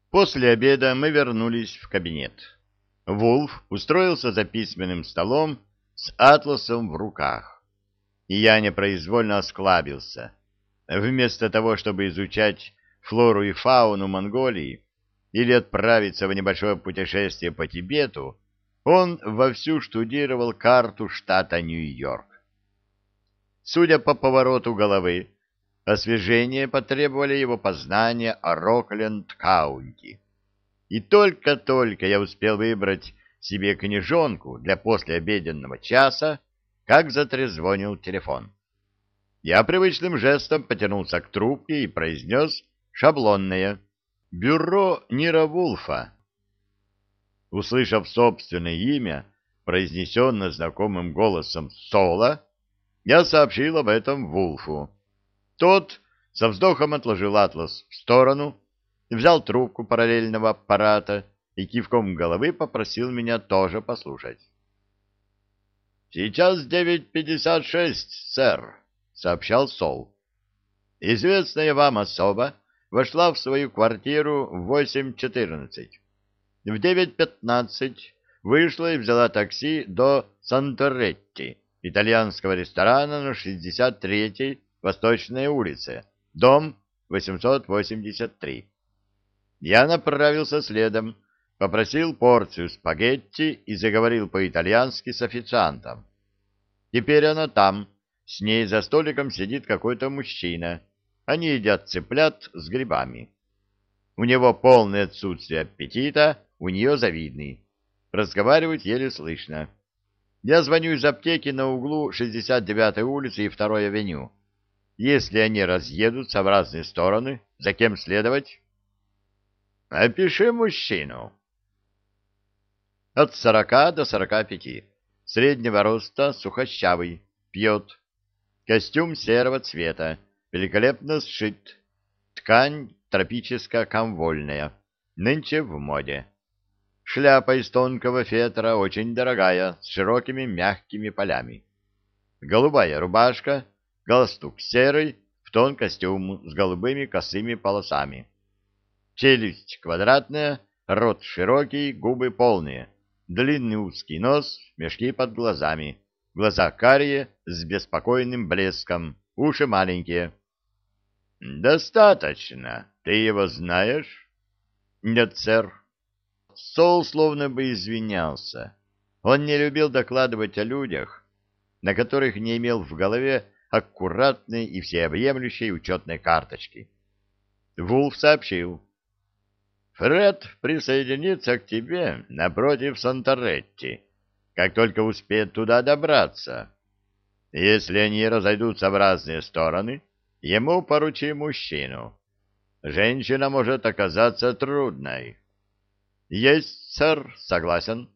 После обеда мы вернулись в кабинет. Вулф устроился за письменным столом с атласом в руках, и я непроизвольно осклабился. Вместо того, чтобы изучать флору и фауну Монголии или отправиться в небольшое путешествие по Тибету, он вовсю штудировал карту штата Нью-Йорк. Судя по повороту головы, освежение потребовали его познания о Рокленд-Каунти. И только-только я успел выбрать себе книжонку для послеобеденного часа, как затрезвонил телефон. Я привычным жестом потянулся к трубке и произнес шаблонное «Бюро Нира Вулфа». Услышав собственное имя, произнесенное знакомым голосом Сола, я сообщил об этом Вулфу. Тот со вздохом отложил атлас в сторону, взял трубку параллельного аппарата и кивком головы попросил меня тоже послушать. «Сейчас 9:56, сэр», — сообщал Сол. «Известная вам особа вошла в свою квартиру в 8:14. В 9:15 вышла и взяла такси до Санторетти, итальянского ресторана на 63-й Восточной улице, дом 883. Я направился следом, попросил порцию спагетти и заговорил по-итальянски с официантом. Теперь она там, с ней за столиком сидит какой-то мужчина. Они едят цыплят с грибами. У него полное отсутствие аппетита, у нее завидный. Разговаривать еле слышно. Я звоню из аптеки на углу 69-й улицы и 2-й авеню. Если они разъедутся в разные стороны, за кем следовать? Опиши мужчину. От 40 до 45. Среднего роста, сухощавый, пьет. Костюм серого цвета, великолепно сшит. Ткань тропическо-комвольная, нынче в моде. Шляпа из тонкого фетра очень дорогая, с широкими мягкими полями. Голубая рубашка, галстук серый, в тон костюм с голубыми косыми полосами. Челюсть квадратная, рот широкий, губы полные, длинный узкий нос, мешки под глазами, глаза карие с беспокойным блеском, уши маленькие. «Достаточно. Ты его знаешь?» «Нет, сэр». Сол словно бы извинялся. Он не любил докладывать о людях, на которых не имел в голове аккуратной и всеобъемлющей учетной карточки. Вулф сообщил. «Фред присоединится к тебе напротив Санторетти, как только успеет туда добраться. Если они разойдутся в разные стороны, ему поручи мужчину. Женщина может оказаться трудной». «Есть, сэр, согласен».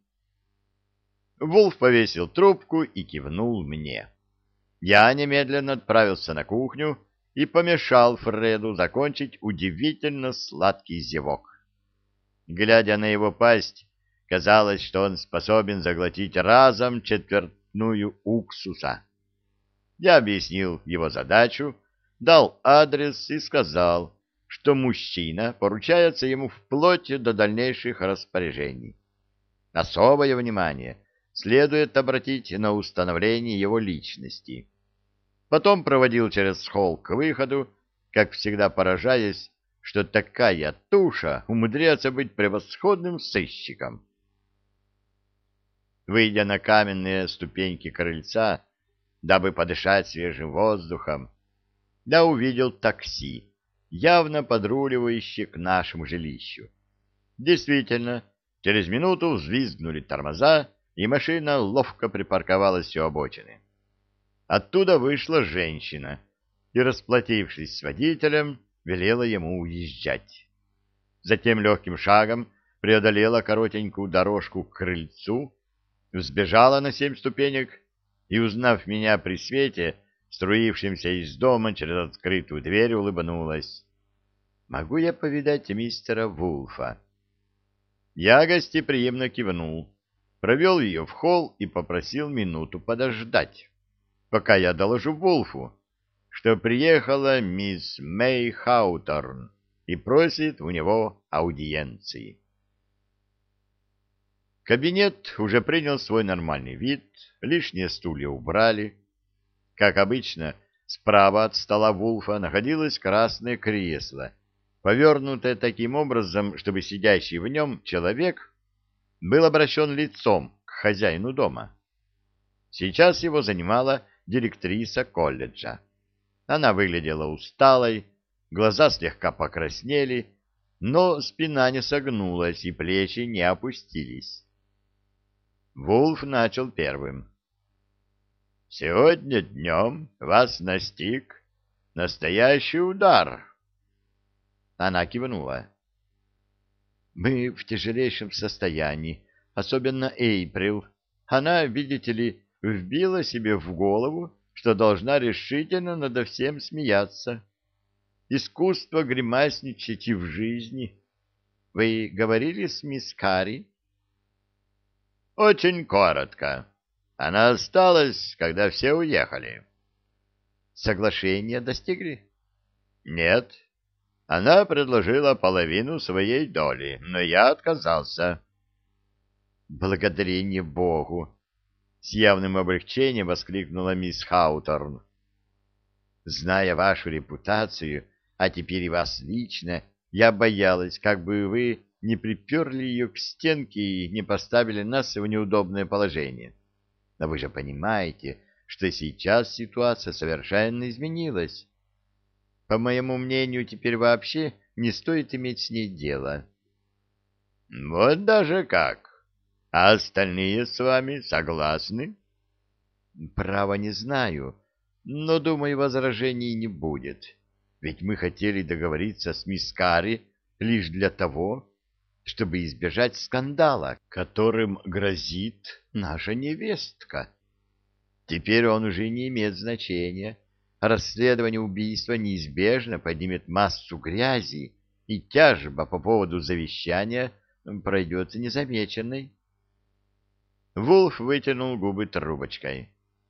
Вулф повесил трубку и кивнул мне. Я немедленно отправился на кухню и помешал Фреду закончить удивительно сладкий зевок. Глядя на его пасть, казалось, что он способен заглотить разом четвертную уксуса. Я объяснил его задачу, дал адрес и сказал, что мужчина поручается ему вплоть до дальнейших распоряжений. Особое внимание следует обратить на установление его личности. Потом проводил через холл к выходу, как всегда поражаясь, что такая туша умудряется быть превосходным сыщиком. Выйдя на каменные ступеньки крыльца, дабы подышать свежим воздухом, я увидел такси, явно подруливающее к нашему жилищу. Действительно, через минуту взвизгнули тормоза, и машина ловко припарковалась у обочины. Оттуда вышла женщина и, расплатившись с водителем, велела ему уезжать. Затем легким шагом преодолела коротенькую дорожку к крыльцу, взбежала на 7 ступенек и, узнав меня при свете, струившемся из дома через открытую дверь, улыбнулась. «Могу я повидать мистера Вулфа?» Я гостеприимно кивнул, провел ее в холл и попросил минуту подождать, пока я доложу Вулфу, что приехала мисс Мэй Хауторн и просит у него аудиенции. Кабинет уже принял свой нормальный вид, лишние стулья убрали. Как обычно, справа от стола Вулфа находилось красное кресло, повернутое таким образом, чтобы сидящий в нем человек был обращен лицом к хозяину дома. Сейчас его занимала директриса колледжа. Она выглядела усталой, глаза слегка покраснели, но спина не согнулась и плечи не опустились. Вулф начал первым. «Сегодня днем вас настиг настоящий удар». Она кивнула. «Мы в тяжелейшем состоянии, особенно Эйприл. Она, видите ли, вбила себе в голову, что должна решительно надо всем смеяться. Искусство гримасничать и в жизни. Вы говорили с мисс Карри?» «Очень коротко. Она осталась, когда все уехали». «Соглашения достигли?» «Нет. Она предложила половину своей доли, но я отказался». «Благодарение Богу!» — с явным облегчением воскликнула мисс Хауторн. «Зная вашу репутацию, а теперь и вас лично, я боялась, как бы вы не приперли ее к стенке и не поставили нас в неудобное положение. Но вы же понимаете, что сейчас ситуация совершенно изменилась. По моему мнению, теперь вообще не стоит иметь с ней дело». «Вот даже как! А остальные с вами согласны?» «Право не знаю, но, думаю, возражений не будет. Ведь мы хотели договориться с мисс Карри лишь для того, чтобы избежать скандала, которым грозит наша невестка. Теперь он уже не имеет значения. Расследование убийства неизбежно поднимет массу грязи, и тяжба по поводу завещания пройдет незамеченной». Вулф вытянул губы трубочкой.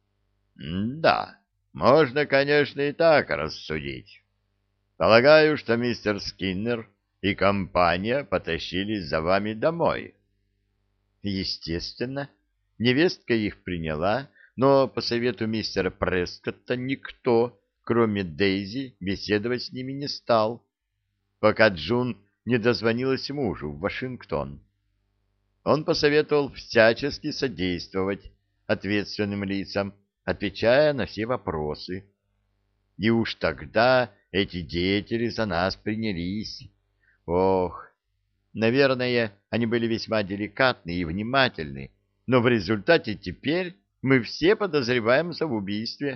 «Да, можно, конечно, и так рассудить. Полагаю, что мистер Скиннер и компания потащились за вами домой». «Естественно. Невестка их приняла, но по совету мистера Прескотта никто, кроме Дейзи, беседовать с ними не стал, пока Джун не дозвонилась мужу в Вашингтон. Он посоветовал всячески содействовать ответственным лицам, отвечая на все вопросы. И уж тогда эти деятели за нас принялись. Ох, наверное, они были весьма деликатны и внимательны, но в результате теперь мы все подозреваем в убийстве.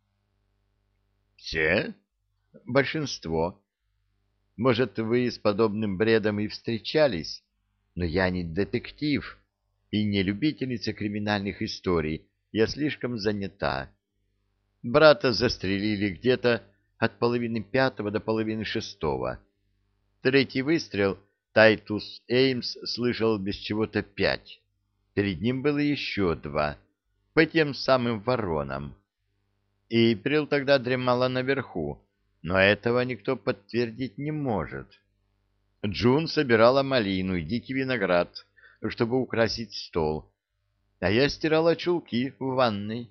Все? Большинство. Может, вы с подобным бредом и встречались, но я не детектив и не любительница криминальных историй, я слишком занята. Брата застрелили где-то от 4:30 до 6:30. Третий выстрел Тайтус Эймс слышал без чего-то 5. Перед ним было еще 2, по тем самым воронам. Эйприл тогда дремала наверху, но этого никто подтвердить не может. Джун собирала малину и дикий виноград, чтобы украсить стол, а я стирала чулки в ванной.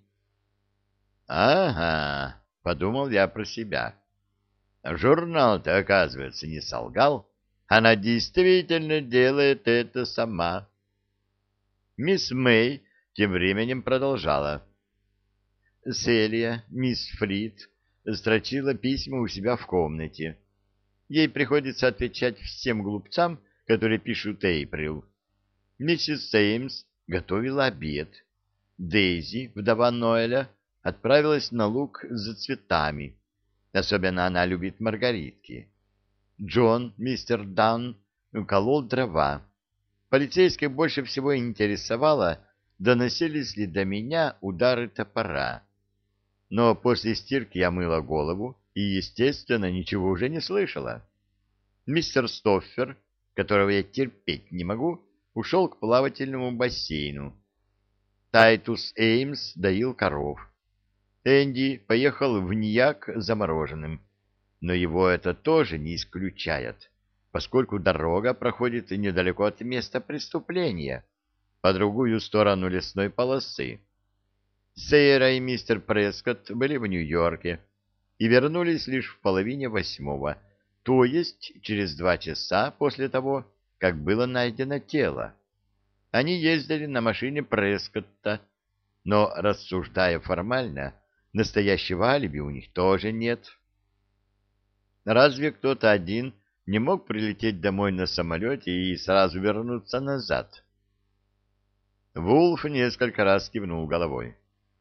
«Ага», — подумал я про себя. «Журнал-то, оказывается, не солгал. Она действительно делает это сама». Мисс Мэй тем временем продолжала. Селия, мисс Фрид, строчила письма у себя в комнате. Ей приходится отвечать всем глупцам, которые пишут Эйприл. Миссис Сеймс готовила обед. Дейзи, вдова Ноэля, отправилась на луг за цветами. Особенно она любит маргаритки. Джон, мистер Дан, колол дрова. Полицейских больше всего интересовало, доносились ли до меня удары топора. Но после стирки я мыла голову и, естественно, ничего уже не слышала. Мистер Стоффер, которого я терпеть не могу, ушел к плавательному бассейну. Тайтус Эймс доил коров. Энди поехал в Ньяк за мороженым, но его это тоже не исключает. поскольку дорога проходит недалеко от места преступления, по другую сторону лесной полосы. Сейра и мистер Прескотт были в Нью-Йорке и вернулись лишь в половине 8, то есть через 2 часа после того, как было найдено тело. Они ездили на машине Прескотта, но, рассуждая формально, настоящего алиби у них тоже нет. Разве кто-то один не мог прилететь домой на самолете и сразу вернуться назад? Вулф несколько раз кивнул головой.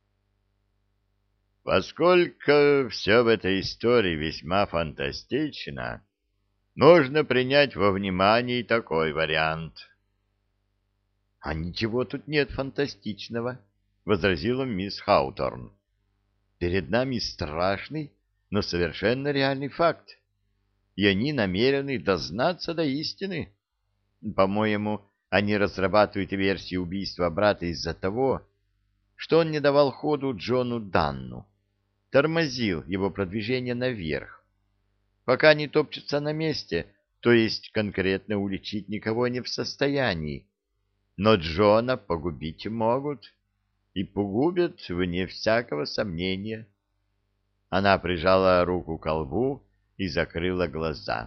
Поскольку все в этой истории весьма фантастично, можно принять во внимание и такой вариант. — А ничего тут нет фантастичного, — возразила мисс Хауторн. — Перед нами страшный, но совершенно реальный факт, и они намерены дознаться до истины. По-моему, они разрабатывают версию убийства брата из-за того, что он не давал ходу Джону Данну, тормозил его продвижение наверх. Пока они топчутся на месте, то есть конкретно уличить никого не в состоянии, но Джона погубить могут, и погубят вне всякого сомнения. Она прижала руку к колбу и закрыла глаза.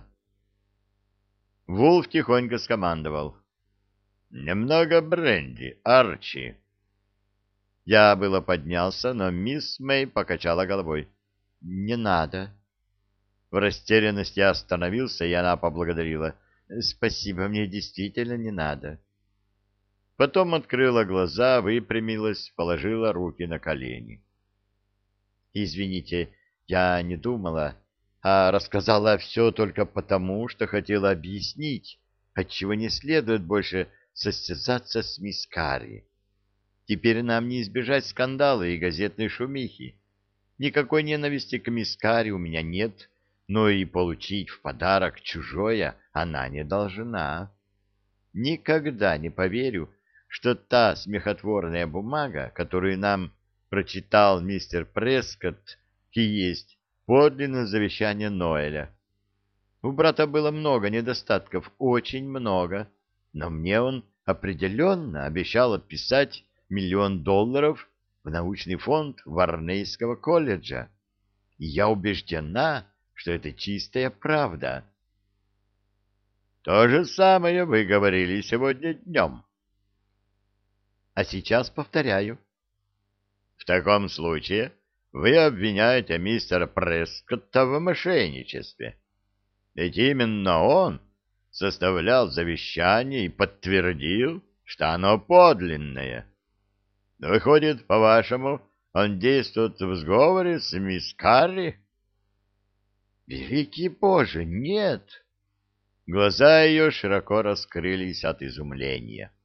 Вулф тихонько скомандовал: «Немного бренди, Арчи». Я было поднялся, но мисс Мэй покачала головой. «Не надо». В растерянности я остановился, и она поблагодарила. «Спасибо, мне действительно не надо». Потом открыла глаза, выпрямилась, положила руки на колени. «Извините, я не думала, а рассказала все только потому, что хотела объяснить, отчего не следует больше состязаться с мисс Карри. Теперь нам не избежать скандала и газетной шумихи. Никакой ненависти к мисс Карри у меня нет, но и получить в подарок чужое она не должна. Никогда не поверю, что та смехотворная бумага, которую нам прочитал мистер Прескотт, и есть подлинное завещание Ноэля. У брата было много недостатков, очень много, но мне он определенно обещал отписать $1 миллион в научный фонд Варнейского колледжа, и я убеждена, что это чистая правда. То же самое вы говорили сегодня днем. А сейчас повторяю. В таком случае вы обвиняете мистера Прескотта в мошенничестве. Ведь именно он составлял завещание и подтвердил, что оно подлинное. Выходит, по-вашему, он действует в сговоре с мисс Карри? Великий Боже, нет! Глаза ее широко раскрылись от изумления.